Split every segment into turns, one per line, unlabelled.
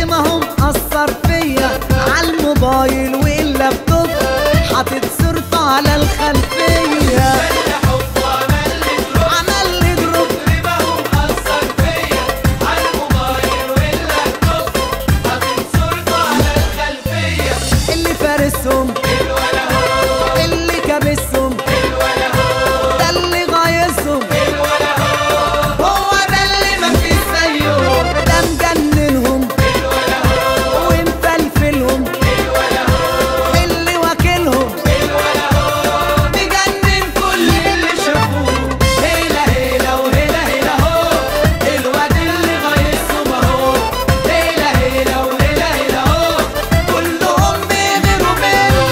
ما هو مأثر فيا عالموبايل واللابتوب، حاطط صورته على الخلفية. عمل لي دروب
ما هو مأثر فيا عالموبايل واللابتوب، حاطط صورته على الخلفية.
اللي فارسهم
الولا هو،
اللي كابسهم
الولا هو،
ده اللي غايصهم
الولا هو،
هو ده اللي مفيش زيه، ده مجننهم
الولا هو،
ومفلفلهم
الولا هو،
اللي واكلهم
الولا هو،
مجنن كل اللي شافوه.
هيلا هيلا وهيلا هيلا هو، الواد اللي غايصهم اهو. هيلا هيلا وهيلا هيلا هو،
كلهم بيغيروا منه.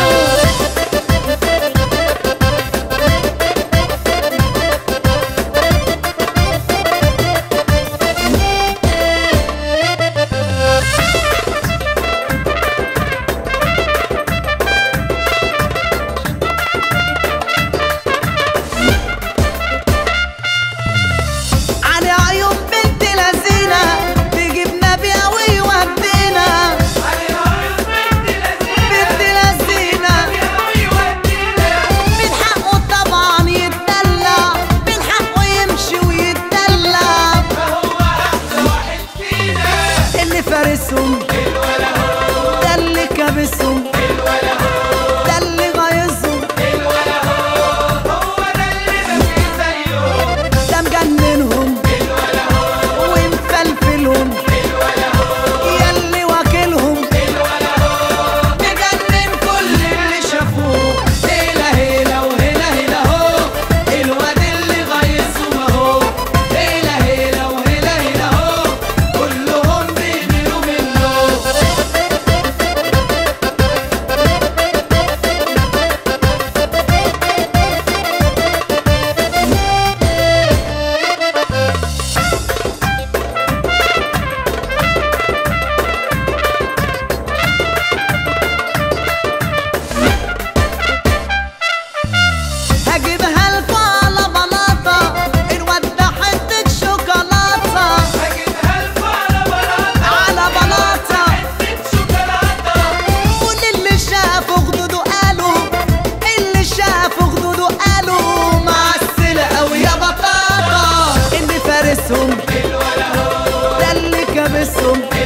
علي عيون بنت لذينة تجيبنا بيها ويودينا.
علي عيون بنت
بنت لذينة
ويودينا.
من حقه طبعا يتدلع، من حقه يمشي ويتدلع.
فهو أحلى واحد فينا.
اللي فارسهم
الولا هو،
ده اللي كابسهم
الولا هو،
ده اللي غايصهم
الولا هو، هو ده اللي مفيش زيه.
ده مجننهم
الولا هو،
ومفلفلهم
الولا هو،
ياللي واكلهم
الولا هو،
مجنن كل اللي شافوه.
هيلا هيلا وهيلا هيلا هو، الواد اللي غايصهم اهو. هيلا هيلا وهيلا هيلا هو، كلهم بيغيروا منه.
هجيبها لكوا على بلاطة، الواد ده حتة شوكولاتة.
هجيبها لكوا على بلاطة،
على بلاطة
حتة شوكولاتة.
كل اللي شافوا خدوده قالوا، اللي شافوا خدوده قالوا معسلة أوي يا بطاطا. اللي فارسهم
الولا هو،
ده اللي كابسهم